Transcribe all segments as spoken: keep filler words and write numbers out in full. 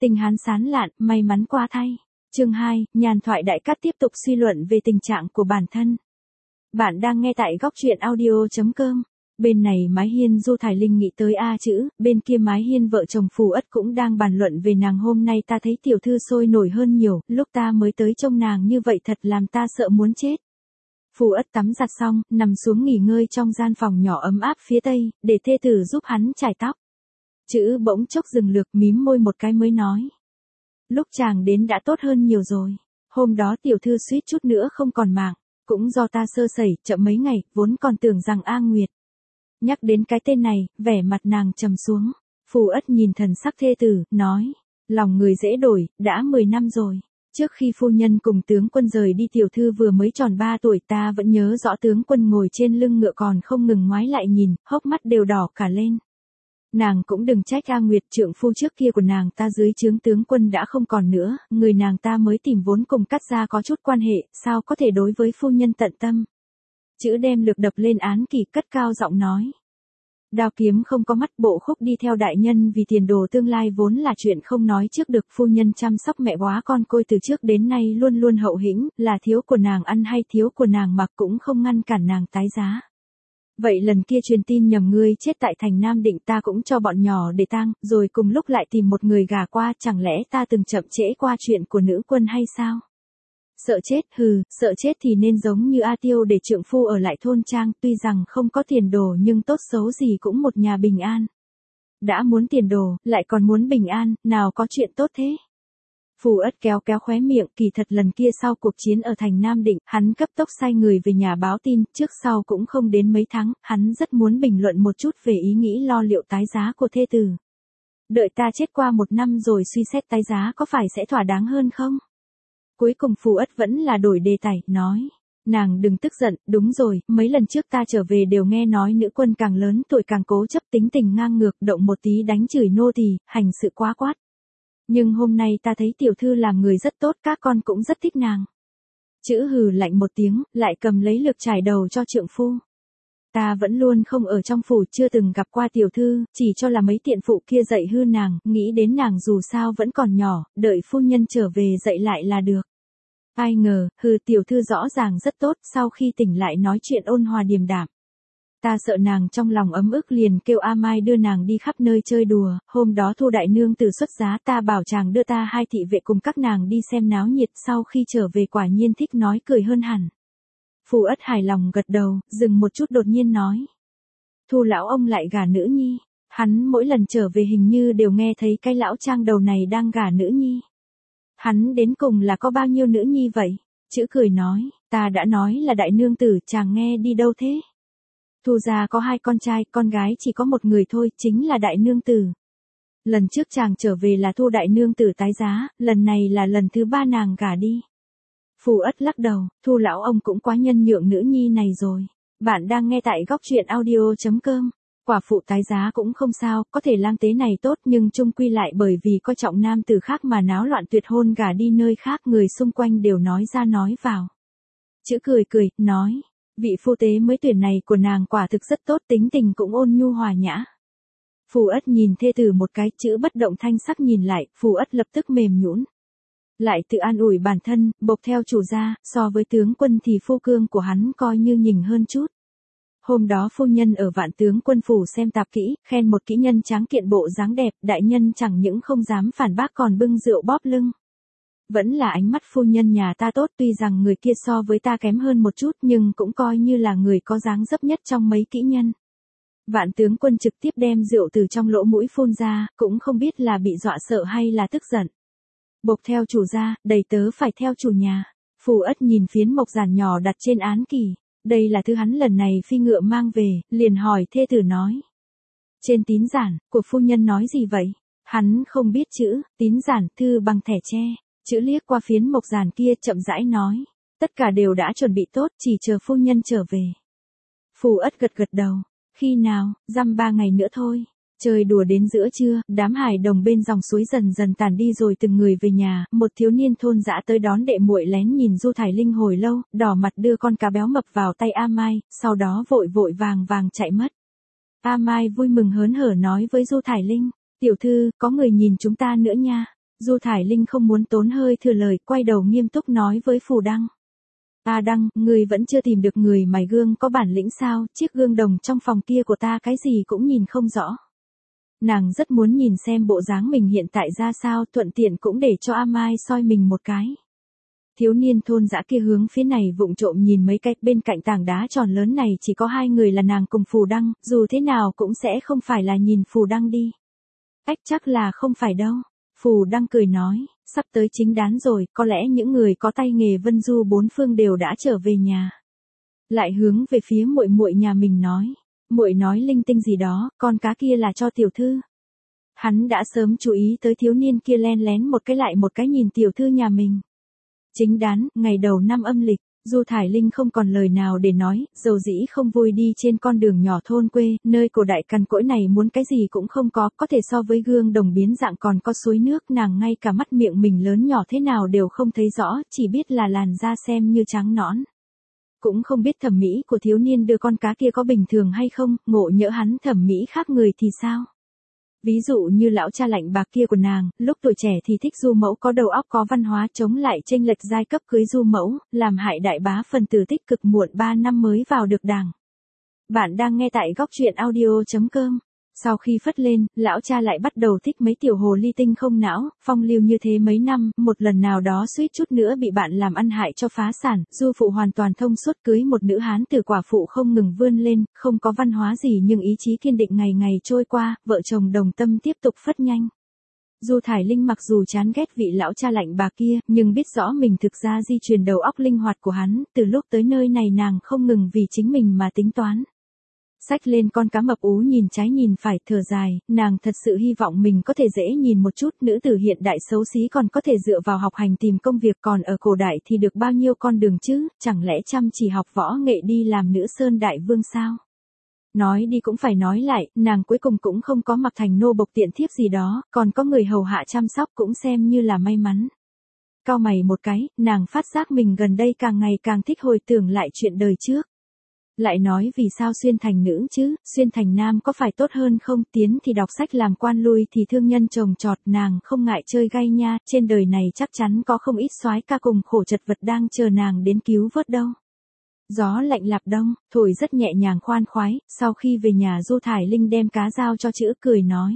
Tình hán sán lạn, may mắn quá thay. Chương hai, Nhàn thoại Đại Cát tiếp tục suy luận về tình trạng của bản thân. Bạn đang nghe tại góc truyện audio chấm com. Bên này mái hiên Du Thải Linh nghĩ tới A chữ, bên kia mái hiên vợ chồng Phù Ất cũng đang bàn luận về nàng. Hôm nay ta thấy tiểu thư sôi nổi hơn nhiều, lúc ta mới tới trông nàng như vậy thật làm ta sợ muốn chết. Phù Ất tắm giặt xong, nằm xuống nghỉ ngơi trong gian phòng nhỏ ấm áp phía tây, để thê tử giúp hắn chải tóc. Chữ bỗng chốc dừng lược, mím môi một cái mới nói. Lúc chàng đến đã tốt hơn nhiều rồi. Hôm đó tiểu thư suýt chút nữa không còn mạng, cũng do ta sơ sẩy, chậm mấy ngày, vốn còn tưởng rằng A Nguyệt. Nhắc đến cái tên này, vẻ mặt nàng trầm xuống. Phù Ất nhìn thần sắc thê tử, nói. Lòng người dễ đổi, đã mười năm rồi. Trước khi phu nhân cùng tướng quân rời đi tiểu thư vừa mới tròn ba tuổi, ta vẫn nhớ rõ tướng quân ngồi trên lưng ngựa còn không ngừng ngoái lại nhìn, hốc mắt đều đỏ cả lên. Nàng cũng đừng trách A Nguyệt, trượng phu trước kia của nàng ta dưới trướng tướng quân đã không còn nữa, người nàng ta mới tìm vốn cùng cắt ra có chút quan hệ, sao có thể đối với phu nhân tận tâm. Chữ đem lược đập lên án kỷ, cất cao giọng nói. Đao kiếm không có mắt, bộ khúc đi theo đại nhân vì tiền đồ tương lai vốn là chuyện không nói trước được. Phu nhân chăm sóc mẹ quá con côi từ trước đến nay luôn luôn hậu hĩnh, là thiếu của nàng ăn hay thiếu của nàng mặc cũng không ngăn cản nàng tái giá. Vậy lần kia truyền tin nhầm ngươi chết tại thành Nam Định, ta cũng cho bọn nhỏ để tang, rồi cùng lúc lại tìm một người gả qua, chẳng lẽ ta từng chậm trễ qua chuyện của nữ quân hay sao? Sợ chết, hừ, sợ chết thì nên giống như A Tiêu để trượng phu ở lại thôn trang, tuy rằng không có tiền đồ nhưng tốt xấu gì cũng một nhà bình an. Đã muốn tiền đồ, lại còn muốn bình an, nào có chuyện tốt thế? Phù Ất kéo kéo khóe miệng, kỳ thật lần kia sau cuộc chiến ở thành Nam Định, hắn cấp tốc sai người về nhà báo tin, trước sau cũng không đến mấy tháng, hắn rất muốn bình luận một chút về ý nghĩ lo liệu tái giá của thê tử. Đợi ta chết qua một năm rồi suy xét tái giá có phải sẽ thỏa đáng hơn không? Cuối cùng Phù Ất vẫn là đổi đề tài, nói. Nàng đừng tức giận, đúng rồi, mấy lần trước ta trở về đều nghe nói nữ quân càng lớn tuổi càng cố chấp, tính tình ngang ngược, động một tí đánh chửi nô tỳ, hành sự quá quát. Nhưng hôm nay ta thấy tiểu thư làm người rất tốt, các con cũng rất thích nàng. Chữ hừ lạnh một tiếng, lại cầm lấy lược trải đầu cho trượng phu. Ta vẫn luôn không ở trong phủ, chưa từng gặp qua tiểu thư, chỉ cho là mấy tiện phụ kia dạy hư nàng, nghĩ đến nàng dù sao vẫn còn nhỏ, đợi phu nhân trở về dạy lại là được. Ai ngờ, hừ, tiểu thư rõ ràng rất tốt, sau khi tỉnh lại nói chuyện ôn hòa điềm đạm. Ta sợ nàng trong lòng ấm ức liền kêu A Mai đưa nàng đi khắp nơi chơi đùa, hôm đó Thu đại nương tử xuất giá, ta bảo chàng đưa ta hai thị vệ cùng các nàng đi xem náo nhiệt, sau khi trở về quả nhiên thích nói cười hơn hẳn. Phù Ất hài lòng gật đầu, dừng một chút đột nhiên nói. Thu lão ông lại gả nữ nhi, hắn mỗi lần trở về hình như đều nghe thấy cái lão trang đầu này đang gả nữ nhi. Hắn đến cùng là có bao nhiêu nữ nhi vậy? Chữ cười nói, ta đã nói là đại nương tử, chàng nghe đi đâu thế? Thu gia có hai con trai, con gái chỉ có một người thôi, chính là đại nương tử. Lần trước chàng trở về là Thu đại nương tử tái giá, lần này là lần thứ ba nàng gả đi. Phù Ất lắc đầu, Thu lão ông cũng quá nhân nhượng nữ nhi này rồi. Bạn đang nghe tại góc truyện audio chấm com. Quả phụ tái giá cũng không sao, có thể lang tế này tốt nhưng chung quy lại bởi vì coi trọng nam tử khác mà náo loạn tuyệt hôn gả đi nơi khác, người xung quanh đều nói ra nói vào. Chữ cười cười, nói. Vị phu tế mới tuyển này của nàng quả thực rất tốt, tính tình cũng ôn nhu hòa nhã. Phù Ất nhìn thê tử một cái, chữ bất động thanh sắc nhìn lại, Phù Ất lập tức mềm nhũn. Lại tự an ủi bản thân, bộc theo chủ gia, so với tướng quân thì phu cương của hắn coi như nhỉnh hơn chút. Hôm đó phu nhân ở Vạn Tướng Quân phủ xem tạp kỹ, khen một kỹ nhân tráng kiện bộ dáng đẹp, đại nhân chẳng những không dám phản bác còn bưng rượu bóp lưng. Vẫn là ánh mắt phu nhân nhà ta tốt, tuy rằng người kia so với ta kém hơn một chút nhưng cũng coi như là người có dáng dấp nhất trong mấy kỹ nhân. Vạn Tướng Quân trực tiếp đem rượu từ trong lỗ mũi phun ra, cũng không biết là bị dọa sợ hay là tức giận. Bộc theo chủ gia, đầy tớ phải theo chủ nhà. Phù Ất nhìn phiến mộc giản nhỏ đặt trên án kỷ. Đây là thứ hắn lần này phi ngựa mang về, liền hỏi thê tử nói. Trên tín giản, của phu nhân nói gì vậy? Hắn không biết chữ, tín giản, thư bằng thẻ tre. Chữ liếc qua phiến mộc giản kia chậm rãi nói. Tất cả đều đã chuẩn bị tốt, chỉ chờ phu nhân trở về. Phù Ất gật gật đầu. Khi nào, dăm ba ngày nữa thôi. Chơi đùa đến giữa trưa, đám hài đồng bên dòng suối dần dần tàn đi rồi từng người về nhà, một thiếu niên thôn dã tới đón đệ muội lén nhìn Du Thải Linh hồi lâu, đỏ mặt đưa con cá béo mập vào tay A Mai, sau đó vội vội vàng vàng chạy mất. A Mai vui mừng hớn hở nói với Du Thải Linh, tiểu thư, có người nhìn chúng ta nữa nha. Du Thải Linh không muốn tốn hơi thừa lời, quay đầu nghiêm túc nói với Phù Đăng. A Đăng, ngươi vẫn chưa tìm được người mài gương có bản lĩnh sao, chiếc gương đồng trong phòng kia của ta cái gì cũng nhìn không rõ. Nàng rất muốn nhìn xem bộ dáng mình hiện tại ra sao, thuận tiện cũng để cho A Mai soi mình một cái. Thiếu niên thôn dã kia hướng phía này vụng trộm nhìn mấy cái, bên cạnh tảng đá tròn lớn này chỉ có hai người là nàng cùng Phù Đăng, dù thế nào cũng sẽ không phải là nhìn Phù Đăng đi. Ách chắc là không phải đâu. Phù Đăng cười nói, sắp tới chính đán rồi, có lẽ những người có tay nghề vân du bốn phương đều đã trở về nhà. Lại hướng về phía muội muội nhà mình nói, muội nói linh tinh gì đó, con cá kia là cho tiểu thư. Hắn đã sớm chú ý tới thiếu niên kia len lén một cái lại một cái nhìn tiểu thư nhà mình. Chính đán, ngày đầu năm âm lịch, Du Thải Linh không còn lời nào để nói, dầu dĩ không vui đi trên con đường nhỏ thôn quê, nơi cổ đại cằn cỗi này muốn cái gì cũng không có, có thể so với gương đồng biến dạng còn có suối nước, nàng ngay cả mắt miệng mình lớn nhỏ thế nào đều không thấy rõ, chỉ biết là làn da xem như trắng nõn. Cũng không biết thẩm mỹ của thiếu niên đưa con cá kia có bình thường hay không, ngộ nhỡ hắn thẩm mỹ khác người thì sao? Ví dụ như lão cha lạnh bạc kia của nàng, lúc tuổi trẻ thì thích du mẫu có đầu óc có văn hóa chống lại chênh lệch giai cấp cưới du mẫu, làm hại đại bá phần tử tích cực muộn ba năm mới vào được đảng. Bạn đang nghe tại góc truyện audio chấm com. Sau khi phất lên, lão cha lại bắt đầu thích mấy tiểu hồ ly tinh không não, phong lưu như thế mấy năm, một lần nào đó suýt chút nữa bị bạn làm ăn hại cho phá sản, du phụ hoàn toàn thông suốt cưới một nữ hán từ quả phụ không ngừng vươn lên, không có văn hóa gì nhưng ý chí kiên định ngày ngày trôi qua, vợ chồng đồng tâm tiếp tục phất nhanh. Du Thải Linh mặc dù chán ghét vị lão cha lạnh bà kia, nhưng biết rõ mình thực ra di truyền đầu óc linh hoạt của hắn, từ lúc tới nơi này nàng không ngừng vì chính mình mà tính toán. Xách lên con cá mập ú nhìn trái nhìn phải, thở dài, nàng thật sự hy vọng mình có thể dễ nhìn một chút, nữ tử hiện đại xấu xí còn có thể dựa vào học hành tìm công việc, còn ở cổ đại thì được bao nhiêu con đường chứ, chẳng lẽ chăm chỉ học võ nghệ đi làm nữ sơn đại vương sao? Nói đi cũng phải nói lại, nàng cuối cùng cũng không có mặc thành nô bộc tiện thiếp gì đó, còn có người hầu hạ chăm sóc cũng xem như là may mắn. Cau mày một cái, nàng phát giác mình gần đây càng ngày càng thích hồi tưởng lại chuyện đời trước. Lại nói vì sao xuyên thành nữ chứ, xuyên thành nam có phải tốt hơn không, tiến thì đọc sách làm quan, lui thì thương nhân trồng trọt, nàng không ngại chơi gay nha, trên đời này chắc chắn có không ít soái ca cùng khổ chật vật đang chờ nàng đến cứu vớt đâu. Gió lạnh lạp đông, thổi rất nhẹ nhàng khoan khoái, sau khi về nhà Du Thải Linh đem cá giao cho chữ cười nói.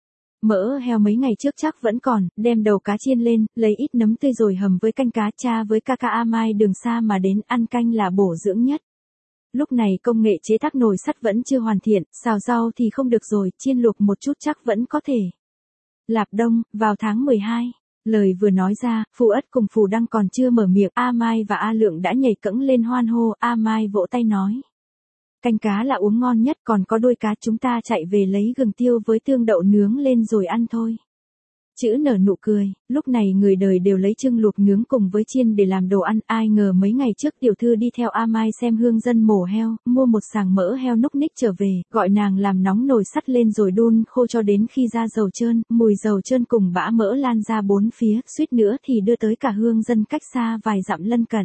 Mỡ heo mấy ngày trước chắc vẫn còn, đem đầu cá chiên lên, lấy ít nấm tươi rồi hầm với canh cá, cha với ca ca A Mai đường xa mà đến, ăn canh là bổ dưỡng nhất. Lúc này công nghệ chế tác nồi sắt vẫn chưa hoàn thiện, xào rau thì không được rồi, chiên luộc một chút chắc vẫn có thể. Lạp đông, vào tháng mười hai. Lời vừa nói ra, Phù Ất cùng Phù Đăng còn chưa mở miệng, A Mai và A Lượng đã nhảy cẫng lên hoan hô, A Mai vỗ tay nói. Canh cá là uống ngon nhất, còn có đuôi cá chúng ta chạy về lấy gừng tiêu với tương đậu nướng lên rồi ăn thôi. Chữ nở nụ cười, lúc này người đời đều lấy trưng luộc nướng cùng với chiên để làm đồ ăn, ai ngờ mấy ngày trước tiểu thư đi theo A Mai xem hương dân mổ heo, mua một sàng mỡ heo núc ních trở về, gọi nàng làm nóng nồi sắt lên rồi đun khô cho đến khi ra dầu trơn, mùi dầu trơn cùng bã mỡ lan ra bốn phía, suýt nữa thì đưa tới cả hương dân cách xa vài dặm lân cận.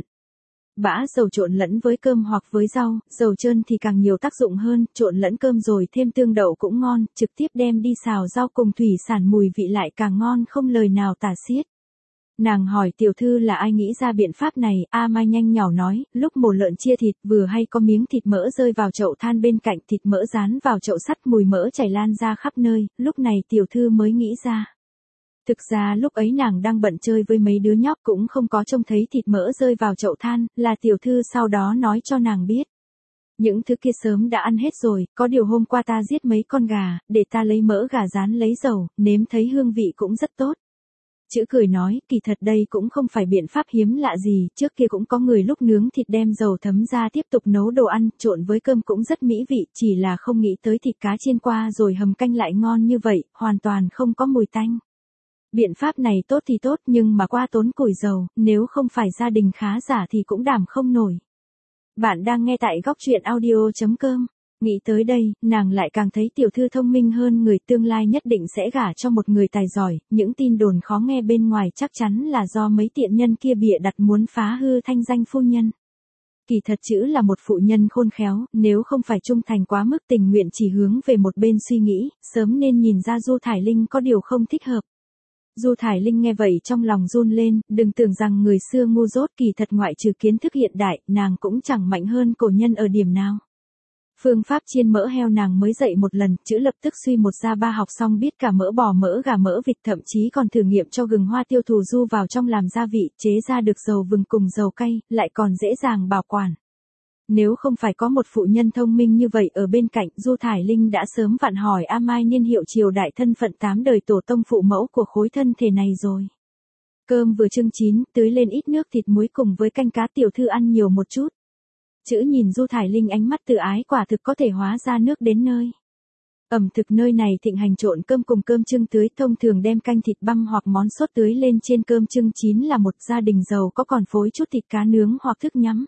Bã dầu trộn lẫn với cơm hoặc với rau, dầu trơn thì càng nhiều tác dụng hơn, trộn lẫn cơm rồi thêm tương đậu cũng ngon, trực tiếp đem đi xào rau cùng thủy sản mùi vị lại càng ngon không lời nào tả xiết. Nàng hỏi tiểu thư là ai nghĩ ra biện pháp này, A Mai nhanh nhỏ nói, lúc mổ lợn chia thịt vừa hay có miếng thịt mỡ rơi vào chậu than bên cạnh, thịt mỡ dán vào chậu sắt, mùi mỡ chảy lan ra khắp nơi, lúc này tiểu thư mới nghĩ ra. Thực ra lúc ấy nàng đang bận chơi với mấy đứa nhóc cũng không có trông thấy thịt mỡ rơi vào chậu than, là tiểu thư sau đó nói cho nàng biết. Những thứ kia sớm đã ăn hết rồi, có điều hôm qua ta giết mấy con gà, để ta lấy mỡ gà rán lấy dầu, nếm thấy hương vị cũng rất tốt. Chữ cười nói, kỳ thật đây cũng không phải biện pháp hiếm lạ gì, trước kia cũng có người lúc nướng thịt đem dầu thấm ra tiếp tục nấu đồ ăn, trộn với cơm cũng rất mỹ vị, chỉ là không nghĩ tới thịt cá chiên qua rồi hầm canh lại ngon như vậy, hoàn toàn không có mùi tanh. Biện pháp này tốt thì tốt nhưng mà qua tốn củi dầu, nếu không phải gia đình khá giả thì cũng đảm không nổi. Bạn đang nghe tại góc truyện audio chấm com. Nghĩ tới đây, nàng lại càng thấy tiểu thư thông minh hơn người, tương lai nhất định sẽ gả cho một người tài giỏi, những tin đồn khó nghe bên ngoài chắc chắn là do mấy tiện nhân kia bịa đặt muốn phá hư thanh danh phu nhân. Kỳ thật chữ là một phụ nhân khôn khéo, nếu không phải trung thành quá mức tình nguyện chỉ hướng về một bên suy nghĩ, sớm nên nhìn ra Du Thải Linh có điều không thích hợp. Du Thải Linh nghe vậy trong lòng run lên, đừng tưởng rằng người xưa ngu dốt, kỳ thật ngoại trừ kiến thức hiện đại, nàng cũng chẳng mạnh hơn cổ nhân ở điểm nào. Phương pháp chiên mỡ heo nàng mới dạy một lần, chữ lập tức suy một ra ba, học xong biết cả mỡ bò, mỡ gà, mỡ vịt, thậm chí còn thử nghiệm cho gừng hoa tiêu thù du vào trong làm gia vị, chế ra được dầu vừng cùng dầu cay, lại còn dễ dàng bảo quản. Nếu không phải có một phụ nhân thông minh như vậy ở bên cạnh, Du Thải Linh đã sớm vặn hỏi A Mai niên hiệu triều đại thân phận tám đời tổ tông phụ mẫu của khối thân thể này rồi. Cơm vừa chưng chín, tưới lên ít nước thịt muối cùng với canh cá, tiểu thư ăn nhiều một chút. Chữ nhìn Du Thải Linh ánh mắt tự ái, quả thực có thể hóa ra nước đến nơi. Ẩm thực nơi này thịnh hành trộn cơm cùng cơm chưng tưới, thông thường đem canh thịt băm hoặc món sốt tưới lên trên cơm chưng chín là một gia đình giàu có còn phối chút thịt cá nướng hoặc thức nhắm.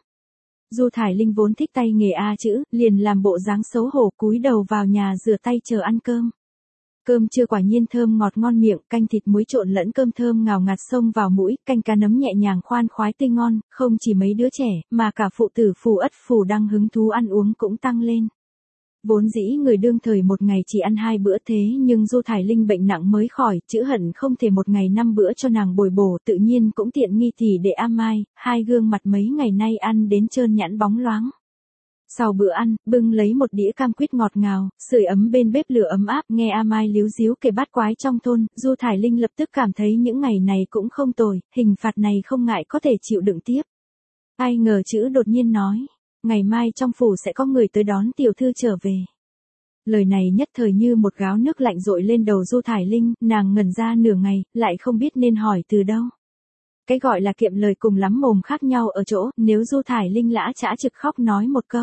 Du Thải Linh vốn thích tay nghề A chữ, liền làm bộ dáng xấu hổ cúi đầu vào nhà rửa tay chờ ăn cơm. Cơm trưa quả nhiên thơm ngọt ngon miệng, canh thịt muối trộn lẫn cơm thơm ngào ngạt xông vào mũi, canh cá nấm nhẹ nhàng khoan khoái tươi ngon, không chỉ mấy đứa trẻ, mà cả phụ tử phù ất phù đăng hứng thú ăn uống cũng tăng lên. Vốn dĩ người đương thời một ngày chỉ ăn hai bữa, thế nhưng Du Thải Linh bệnh nặng mới khỏi, chữ hận không thể một ngày năm bữa cho nàng bồi bổ, tự nhiên cũng tiện nghi thì để A Mai, hai gương mặt mấy ngày nay ăn đến trơn nhẵn bóng loáng. Sau bữa ăn, bưng lấy một đĩa cam quýt ngọt ngào, sưởi ấm bên bếp lửa ấm áp, nghe A Mai líu díu kể bát quái trong thôn, Du Thải Linh lập tức cảm thấy những ngày này cũng không tồi, hình phạt này không ngại có thể chịu đựng tiếp. Ai ngờ chữ đột nhiên nói, ngày mai trong phủ sẽ có người tới đón tiểu thư trở về. Lời này nhất thời như một gáo nước lạnh dội lên đầu Du Thải Linh, nàng ngẩn ra nửa ngày, lại không biết nên hỏi từ đâu. Cái gọi là kiệm lời cùng lắm mồm khác nhau ở chỗ, nếu Du Thải Linh lã chã trực khóc nói một câu.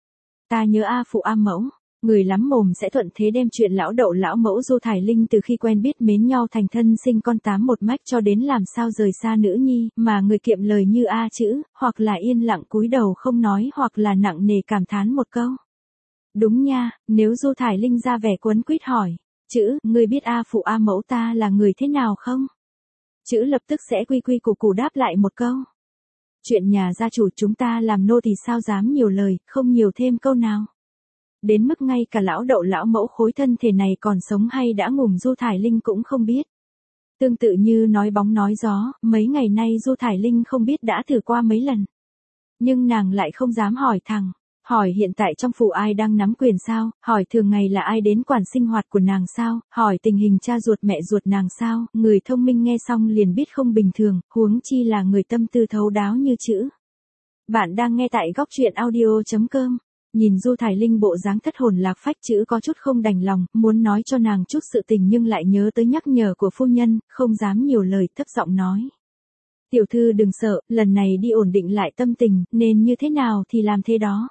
Ta nhớ A phụ A mẫu, người lắm mồm sẽ thuận thế đem chuyện lão đậu lão mẫu. Du Thải Linh từ khi quen biết mến nhau thành thân sinh con tám một mách cho đến làm sao rời xa nữ nhi, mà người kiệm lời như A chữ, hoặc là yên lặng cúi đầu không nói, hoặc là nặng nề cảm thán một câu. Đúng nha, nếu Du Thải Linh ra vẻ quấn quýt hỏi, chữ, ngươi biết A phụ A mẫu ta là người thế nào không? Chữ lập tức sẽ quy quy củ củ đáp lại một câu. Chuyện nhà gia chủ chúng ta làm nô thì sao dám nhiều lời, không nhiều thêm câu nào. Đến mức ngay cả lão đậu lão mẫu khối thân thể này còn sống hay đã ngủm Du Thải Linh cũng không biết. Tương tự như nói bóng nói gió, mấy ngày nay Du Thải Linh không biết đã thử qua mấy lần. Nhưng nàng lại không dám hỏi thẳng. Hỏi hiện tại trong phủ ai đang nắm quyền sao, hỏi thường ngày là ai đến quản sinh hoạt của nàng sao, hỏi tình hình cha ruột mẹ ruột nàng sao, người thông minh nghe xong liền biết không bình thường, huống chi là người tâm tư thấu đáo như chữ. Bạn đang nghe tại góc truyện audio chấm com. Nhìn Du Thải Linh bộ dáng thất hồn lạc phách, chữ có chút không đành lòng, muốn nói cho nàng chút sự tình nhưng lại nhớ tới nhắc nhở của phu nhân, không dám nhiều lời, thấp giọng nói. Tiểu thư đừng sợ, lần này đi ổn định lại tâm tình, nên như thế nào thì làm thế đó.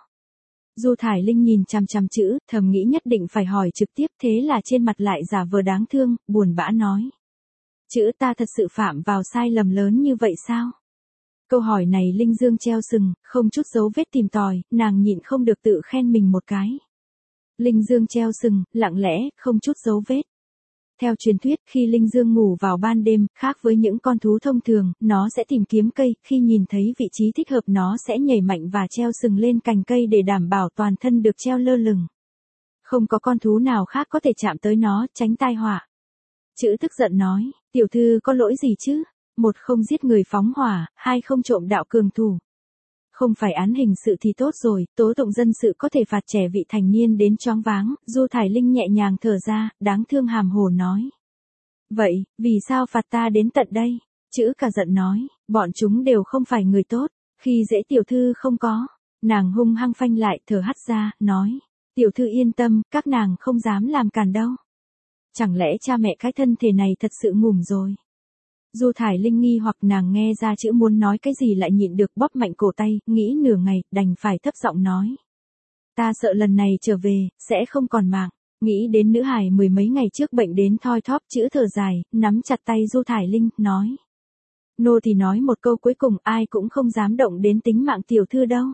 Du Thải Linh nhìn chằm chằm chữ, thầm nghĩ nhất định phải hỏi trực tiếp, thế là trên mặt lại giả vờ đáng thương, buồn bã nói. Chữ, ta thật sự phạm vào sai lầm lớn như vậy sao? Câu hỏi này Linh Dương treo sừng, không chút dấu vết tìm tòi, nàng nhịn không được tự khen mình một cái. Linh Dương treo sừng, lặng lẽ, không chút dấu vết. Theo truyền thuyết, khi Linh Dương ngủ vào ban đêm, khác với những con thú thông thường, nó sẽ tìm kiếm cây, khi nhìn thấy vị trí thích hợp nó sẽ nhảy mạnh và treo sừng lên cành cây để đảm bảo toàn thân được treo lơ lửng. Không có con thú nào khác có thể chạm tới nó, tránh tai họa. Chữ tức giận nói, tiểu thư có lỗi gì chứ? Một không giết người phóng hỏa, hai không trộm đạo cường thủ. Không phải án hình sự thì tốt rồi, tố tụng dân sự có thể phạt trẻ vị thành niên đến choáng váng. Du Thải Linh nhẹ nhàng thở ra, đáng thương hàm hồ nói. Vậy, vì sao phạt ta đến tận đây? Chữ cả giận nói, bọn chúng đều không phải người tốt, khi dễ tiểu thư không có. Nàng hung hăng phanh lại, thở hắt ra, nói. Tiểu thư yên tâm, các nàng không dám làm cản đâu. Chẳng lẽ cha mẹ cái thân thể này thật sự ngủm rồi? Du Thải Linh nghi hoặc nàng nghe ra chữ muốn nói cái gì lại nhịn được, bóp mạnh cổ tay, nghĩ nửa ngày, đành phải thấp giọng nói. Ta sợ lần này trở về, sẽ không còn mạng. Nghĩ đến nữ hài mười mấy ngày trước bệnh đến thoi thóp, chữ thở dài, nắm chặt tay Du Thải Linh, nói. Nô thì nói một câu cuối cùng, ai cũng không dám động đến tính mạng tiểu thư đâu.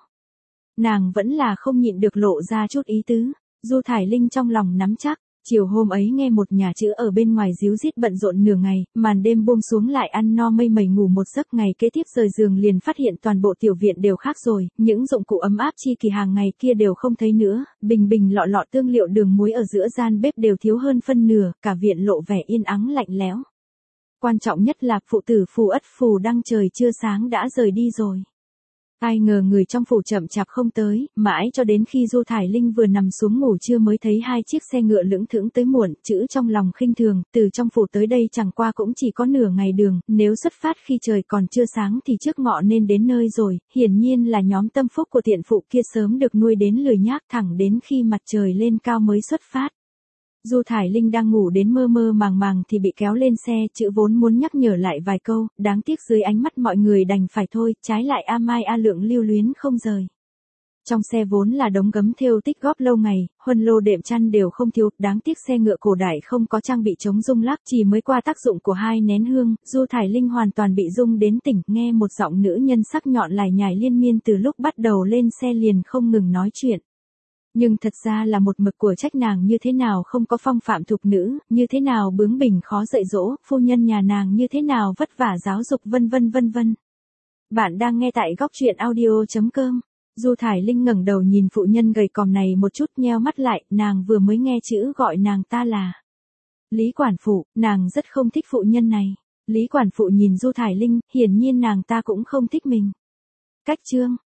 Nàng vẫn là không nhịn được lộ ra chút ý tứ. Du Thải Linh trong lòng nắm chắc. Chiều hôm ấy nghe một nhà chữ ở bên ngoài díu dít bận rộn nửa ngày, màn đêm buông xuống lại ăn no mây mẩy ngủ một giấc, ngày kế tiếp rời giường liền phát hiện toàn bộ tiểu viện đều khác rồi, những dụng cụ ấm áp chi kỳ hàng ngày kia đều không thấy nữa, bình bình lọ lọ tương liệu đường muối ở giữa gian bếp đều thiếu hơn phân nửa, cả viện lộ vẻ yên ắng lạnh lẽo. Quan trọng nhất là phụ tử Phù Ất Phù Đăng trời chưa sáng đã rời đi rồi. Ai ngờ người trong phủ chậm chạp không tới, mãi cho đến khi Du Thải Linh vừa nằm xuống ngủ trưa mới thấy hai chiếc xe ngựa lững thững tới muộn, chữ trong lòng khinh thường, từ trong phủ tới đây chẳng qua cũng chỉ có nửa ngày đường, nếu xuất phát khi trời còn chưa sáng thì trước ngọ nên đến nơi rồi, hiển nhiên là nhóm tâm phúc của thiện phụ kia sớm được nuôi đến lười nhác thẳng đến khi mặt trời lên cao mới xuất phát. Du Thải Linh đang ngủ đến mơ mơ màng màng thì bị kéo lên xe, chữ vốn muốn nhắc nhở lại vài câu, đáng tiếc dưới ánh mắt mọi người đành phải thôi, trái lại A Mai A Lượng lưu luyến không rời. Trong xe vốn là đống gấm thêu tích góp lâu ngày, huân lô đệm chăn đều không thiếu, đáng tiếc xe ngựa cổ đại không có trang bị chống rung lắc, chỉ mới qua tác dụng của hai nén hương, Du Thải Linh hoàn toàn bị rung đến tỉnh, nghe một giọng nữ nhân sắc nhọn lải nhải liên miên từ lúc bắt đầu lên xe liền không ngừng nói chuyện. Nhưng thật ra là một mực của trách nàng như thế nào không có phong phạm thục nữ, như thế nào bướng bỉnh khó dạy dỗ, phu nhân nhà nàng như thế nào vất vả giáo dục vân vân vân vân. Bạn đang nghe tại góc truyện audio chấm com. Du Thải Linh ngẩng đầu nhìn phụ nhân gầy còm này một chút nheo mắt lại, nàng vừa mới nghe chữ gọi nàng ta là Lý Quản Phụ, nàng rất không thích phụ nhân này. Lý Quản Phụ nhìn Du Thải Linh, hiển nhiên nàng ta cũng không thích mình. Cách chương